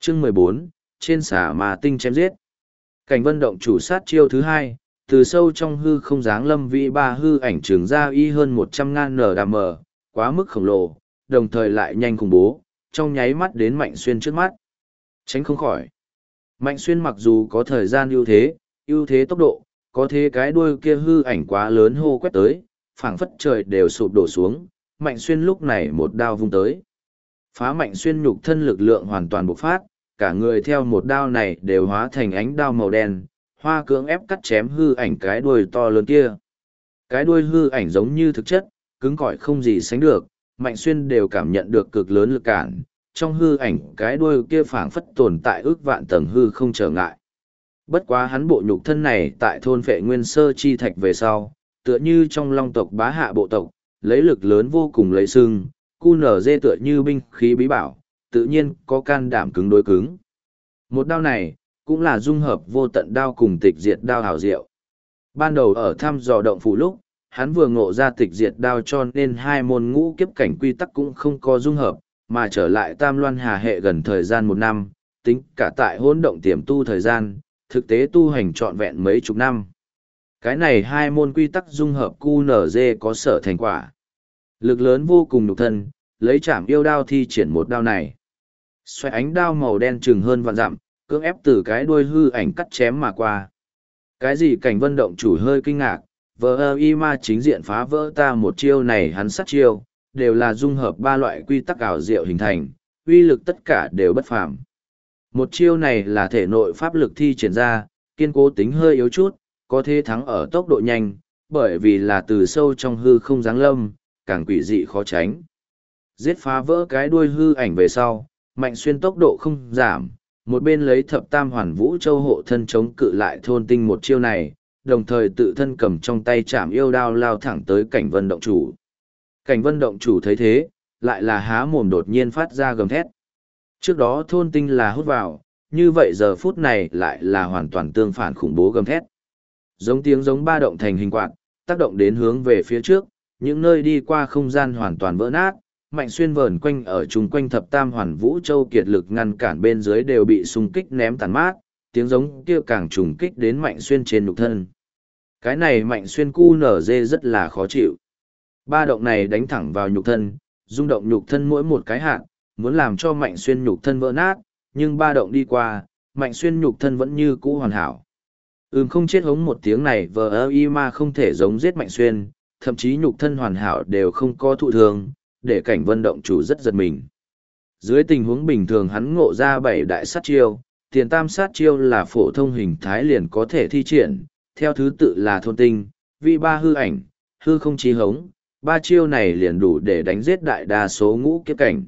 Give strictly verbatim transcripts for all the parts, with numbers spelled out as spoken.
Chương mười bốn, trên xà mà tinh chém giết. Cảnh vân động chủ sát chiêu thứ hai, từ sâu trong hư không dáng lâm vĩ ba hư ảnh trường ra y hơn một trăm ngàn nở đàm mờ, quá mức khổng lồ, đồng thời lại nhanh khủng bố, trong nháy mắt đến Mạnh Xuyên trước mắt. Tránh không khỏi. Mạnh Xuyên mặc dù có thời gian ưu thế, ưu thế tốc độ, có thế cái đuôi kia hư ảnh quá lớn hô quét tới, phảng phất trời đều sụp đổ xuống, Mạnh Xuyên lúc này một đao vung tới. Phá Mạnh Xuyên nhục thân lực lượng hoàn toàn bộc phát, cả người theo một đao này đều hóa thành ánh đao màu đen, hoa cưỡng ép cắt chém hư ảnh cái đuôi to lớn kia. Cái đuôi hư ảnh giống như thực chất, cứng cỏi không gì sánh được, Mạnh Xuyên đều cảm nhận được cực lớn lực cản, trong hư ảnh cái đuôi kia phảng phất tồn tại ước vạn tầng hư không trở ngại. Bất quá hắn bộ nhục thân này tại thôn Phệ Nguyên Sơ chi thạch về sau, tựa như trong long tộc bá hạ bộ tộc, lấy lực lớn vô cùng lấy sưng, cu nở dê tựa như binh khí bí bảo, tự nhiên có can đảm cứng đối cứng. Một đao này, cũng là dung hợp vô tận đao cùng tịch diệt đao hảo diệu. Ban đầu ở thăm dò động phủ lúc, hắn vừa ngộ ra tịch diệt đao cho nên hai môn ngũ kiếp cảnh quy tắc cũng không có dung hợp, mà trở lại Tam Loan Hà hệ gần thời gian một năm, tính cả tại hỗn động tiềm tu thời gian, thực tế tu hành trọn vẹn mấy chục năm. Cái này hai môn quy tắc dung hợp cu nở dê có sở thành quả. Lực lớn vô cùng nhục thân, lấy chảm yêu đao thi triển một đao này. Xoay ánh đao màu đen chừng hơn vạn dặm, cưỡng ép từ cái đuôi hư ảnh cắt chém mà qua. Cái gì cảnh vân động chủ hơi kinh ngạc, vờ ơ y ma chính diện phá vỡ ta một chiêu này hắn sát chiêu, đều là dung hợp ba loại quy tắc ảo diệu hình thành, uy lực tất cả đều bất phàm. Một chiêu này là thể nội pháp lực thi triển ra, kiên cố tính hơi yếu chút, có thể thắng ở tốc độ nhanh, bởi vì là từ sâu trong hư không giáng lâm, càng quỷ dị khó tránh. Giết phá vỡ cái đuôi hư ảnh về sau, Mạnh Xuyên tốc độ không giảm, một bên lấy thập tam hoàn vũ châu hộ thân chống cự lại thôn tinh một chiêu này, đồng thời tự thân cầm trong tay chạm yêu đao lao thẳng tới cảnh vân động chủ. Cảnh vân động chủ thấy thế, lại là há mồm đột nhiên phát ra gầm thét. Trước đó thôn tinh là hút vào, như vậy giờ phút này lại là hoàn toàn tương phản khủng bố gầm thét. Giống tiếng giống ba động thành hình quạt, tác động đến hướng về phía trước, những nơi đi qua không gian hoàn toàn vỡ nát, Mạnh Xuyên vờn quanh ở chung quanh thập tam hoàn vũ châu kiệt lực ngăn cản bên dưới đều bị xung kích ném tàn mát, tiếng giống kia càng trùng kích đến Mạnh Xuyên trên nhục thân. Cái này Mạnh Xuyên cu nở dê rất là khó chịu. Ba động này đánh thẳng vào nhục thân, rung động nhục thân mỗi một cái hạt, muốn làm cho Mạnh Xuyên nhục thân vỡ nát, nhưng ba động đi qua, Mạnh Xuyên nhục thân vẫn như cũ hoàn hảo. Ừm không chết hống một tiếng này vờ ơ y ma không thể giống giết Mạnh Xuyên, thậm chí nhục thân hoàn hảo đều không có thụ thương, để cảnh vân động chủ rất giật mình. Dưới tình huống bình thường hắn ngộ ra bảy đại sát chiêu, tiền tam sát chiêu là phổ thông hình thái liền có thể thi triển, theo thứ tự là thôn tinh, vi ba hư ảnh, hư không chí hống, ba chiêu này liền đủ để đánh giết đại đa số ngũ kiếp cảnh.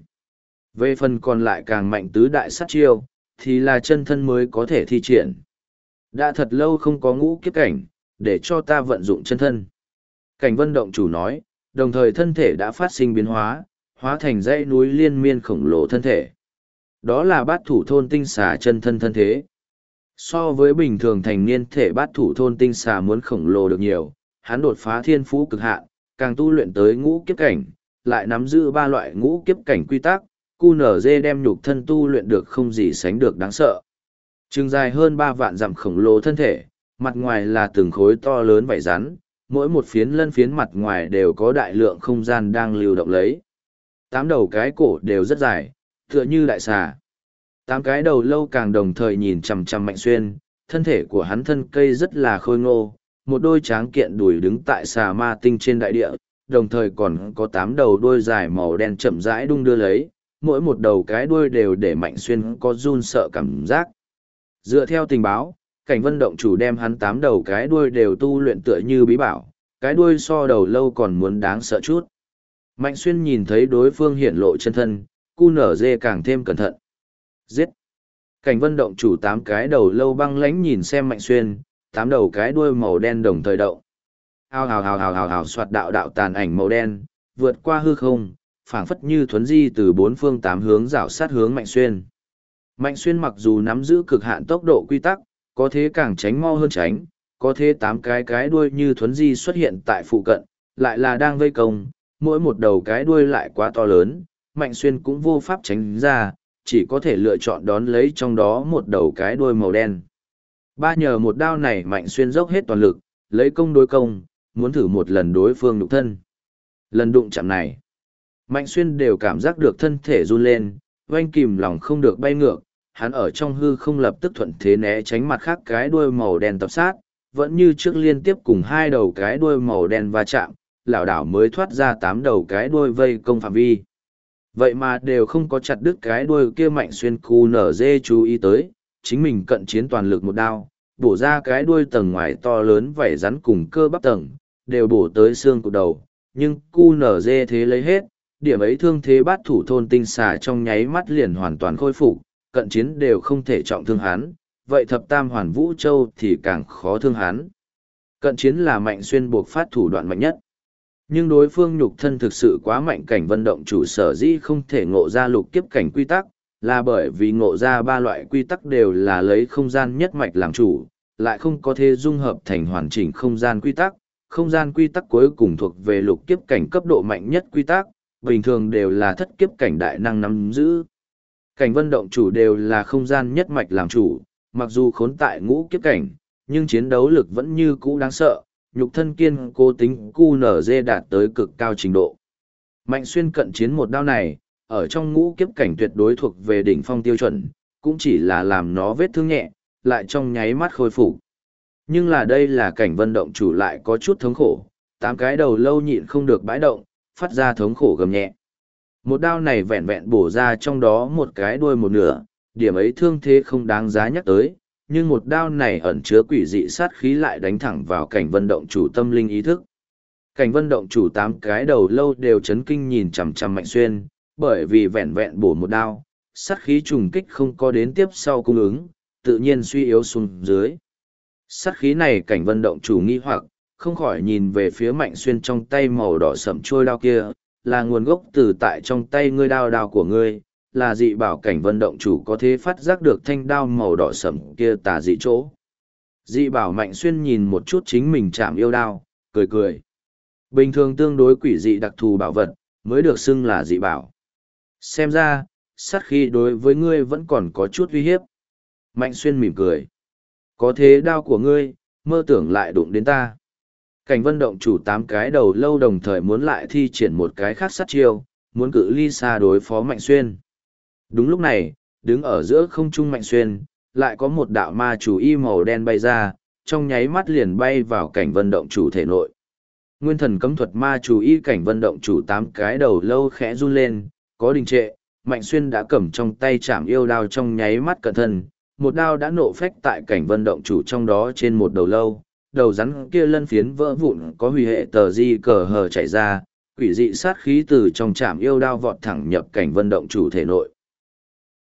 Về phần còn lại càng mạnh tứ đại sát chiêu, thì là chân thân mới có thể thi triển. Đã thật lâu không có ngũ kiếp cảnh, để cho ta vận dụng chân thân. Cảnh vân động chủ nói, đồng thời thân thể đã phát sinh biến hóa, hóa thành dãy núi liên miên khổng lồ thân thể. Đó là bát thủ thôn tinh xà chân thân thân thế. So với bình thường thành niên thể bát thủ thôn tinh xà muốn khổng lồ được nhiều, hắn đột phá thiên phú cực hạn, càng tu luyện tới ngũ kiếp cảnh, lại nắm giữ ba loại ngũ kiếp cảnh quy tắc, cu nở dê đem nhục thân tu luyện được không gì sánh được đáng sợ. Trừng dài hơn ba vạn dặm khổng lồ thân thể, mặt ngoài là từng khối to lớn vảy rắn, mỗi một phiến lân phiến mặt ngoài đều có đại lượng không gian đang lưu động lấy. Tám đầu cái cổ đều rất dài, tựa như đại xà. Tám cái đầu lâu càng đồng thời nhìn chằm chằm Mạnh Xuyên, thân thể của hắn thân cây rất là khôi ngô, một đôi tráng kiện đùi đứng tại xà ma tinh trên đại địa, đồng thời còn có tám đầu đuôi dài màu đen chậm rãi đung đưa lấy, mỗi một đầu cái đuôi đều để Mạnh Xuyên có run sợ cảm giác. Dựa theo tình báo, cảnh vân động chủ đem hắn tám đầu cái đuôi đều tu luyện tựa như bí bảo, cái đuôi so đầu lâu còn muốn đáng sợ chút. Mạnh Xuyên nhìn thấy đối phương hiện lộ chân thân, cu nở dê càng thêm cẩn thận. Giết! Cảnh vân động chủ tám cái đầu lâu băng lãnh nhìn xem Mạnh Xuyên, tám đầu cái đuôi màu đen đồng thời động. Hào hào hào hào hào hào soạt đạo đạo tàn ảnh màu đen, vượt qua hư không, phảng phất như thuấn di từ bốn phương tám hướng rảo sát hướng Mạnh Xuyên. Mạnh Xuyên mặc dù nắm giữ cực hạn tốc độ quy tắc, có thế càng tránh mau hơn tránh, có thế tám cái cái đuôi như thuấn di xuất hiện tại phụ cận, lại là đang vây công, mỗi một đầu cái đuôi lại quá to lớn, Mạnh Xuyên cũng vô pháp tránh ra, chỉ có thể lựa chọn đón lấy trong đó một đầu cái đuôi màu đen. Ba nhờ một đao này Mạnh Xuyên dốc hết toàn lực, lấy công đối công, muốn thử một lần đối phương nhục thân. Lần đụng chạm này, Mạnh Xuyên đều cảm giác được thân thể run lên, oanh kìm lòng không được bay ngược, hắn ở trong hư không lập tức thuận thế né tránh mặt khác cái đuôi màu đen tập sát, vẫn như trước liên tiếp cùng hai đầu cái đuôi màu đen va chạm, lảo đảo mới thoát ra tám đầu cái đuôi vây công phạm vi. Vậy mà đều không có chặt đứt cái đuôi kia Mạnh Xuyên cu nở dê chú ý tới, chính mình cận chiến toàn lực một đao, bổ ra cái đuôi tầng ngoài to lớn vảy rắn cùng cơ bắp tầng, đều bổ tới xương cụt đầu, nhưng cu nở dê thế lấy hết, điểm ấy thương thế bát thủ thôn tinh xà trong nháy mắt liền hoàn toàn khôi phục, cận chiến đều không thể trọng thương hắn, vậy thập tam hoàn vũ châu thì càng khó thương hắn. Cận chiến là Mạnh Xuyên buộc phát thủ đoạn mạnh nhất. Nhưng đối phương nhục thân thực sự quá mạnh, Cảnh Vân Động chủ sở dĩ không thể ngộ ra lục kiếp cảnh quy tắc, là bởi vì ngộ ra ba loại quy tắc đều là lấy không gian nhất mạch làm chủ, lại không có thể dung hợp thành hoàn chỉnh không gian quy tắc. Không gian quy tắc cuối cùng thuộc về lục kiếp cảnh cấp độ mạnh nhất quy tắc, bình thường đều là thất kiếp cảnh đại năng nắm giữ. Cảnh Vân Động chủ đều là không gian nhất mạch làm chủ, mặc dù khốn tại ngũ kiếp cảnh, nhưng chiến đấu lực vẫn như cũ đáng sợ, nhục thân kiên cố tính cu nở dê đạt tới cực cao trình độ. Mạnh Xuyên cận chiến một đao này, ở trong ngũ kiếp cảnh tuyệt đối thuộc về đỉnh phong tiêu chuẩn, cũng chỉ là làm nó vết thương nhẹ, lại trong nháy mắt khôi phục. Nhưng là đây là Cảnh Vân Động chủ lại có chút thống khổ, tám cái đầu lâu nhịn không được bãi động, phát ra thống khổ gầm nhẹ. Một đao này vẹn vẹn bổ ra trong đó một cái đuôi một nửa, điểm ấy thương thế không đáng giá nhắc tới, nhưng một đao này ẩn chứa quỷ dị sát khí lại đánh thẳng vào Cảnh Vân Động chủ tâm linh ý thức. Cảnh Vân Động chủ tám cái đầu lâu đều chấn kinh nhìn chằm chằm Mạnh Xuyên, bởi vì vẹn vẹn bổ một đao, sát khí trùng kích không có đến tiếp sau cung ứng, tự nhiên suy yếu xuống dưới. Sát khí này Cảnh Vân Động chủ nghi hoặc, không khỏi nhìn về phía Mạnh Xuyên trong tay màu đỏ sẫm trôi đao kia, là nguồn gốc từ tại trong tay ngươi đao đao của ngươi, là dị bảo Cảnh Vân Động chủ có thể phát giác được thanh đao màu đỏ sẫm kia tà dị chỗ. Dị bảo Mạnh Xuyên nhìn một chút chính mình chạm yêu đao, cười cười. Bình thường tương đối quỷ dị đặc thù bảo vật, mới được xưng là dị bảo. Xem ra, sát khí đối với ngươi vẫn còn có chút uy hiếp. Mạnh Xuyên mỉm cười. Có thế đao của ngươi, mơ tưởng lại đụng đến ta. Cảnh Vân Động chủ tám cái đầu lâu đồng thời muốn lại thi triển một cái khác sát chiêu, muốn cự ly xa đối phó Mạnh Xuyên. Đúng lúc này, đứng ở giữa không trung Mạnh Xuyên, lại có một đạo ma chủ y màu đen bay ra, trong nháy mắt liền bay vào Cảnh Vân Động chủ thể nội. Nguyên thần cấm thuật ma chủ y Cảnh Vân Động chủ tám cái đầu lâu khẽ run lên, có đình trệ, Mạnh Xuyên đã cầm trong tay chạm yêu đao trong nháy mắt cẩn thân, một đao đã nổ phách tại Cảnh Vân Động chủ trong đó trên một đầu lâu, đầu rắn kia lân phiến vỡ vụn có huy hệ tờ di cờ hờ chảy ra, quỷ dị sát khí từ trong chạm yêu đao vọt thẳng nhập Cảnh Vân Động chủ thể nội.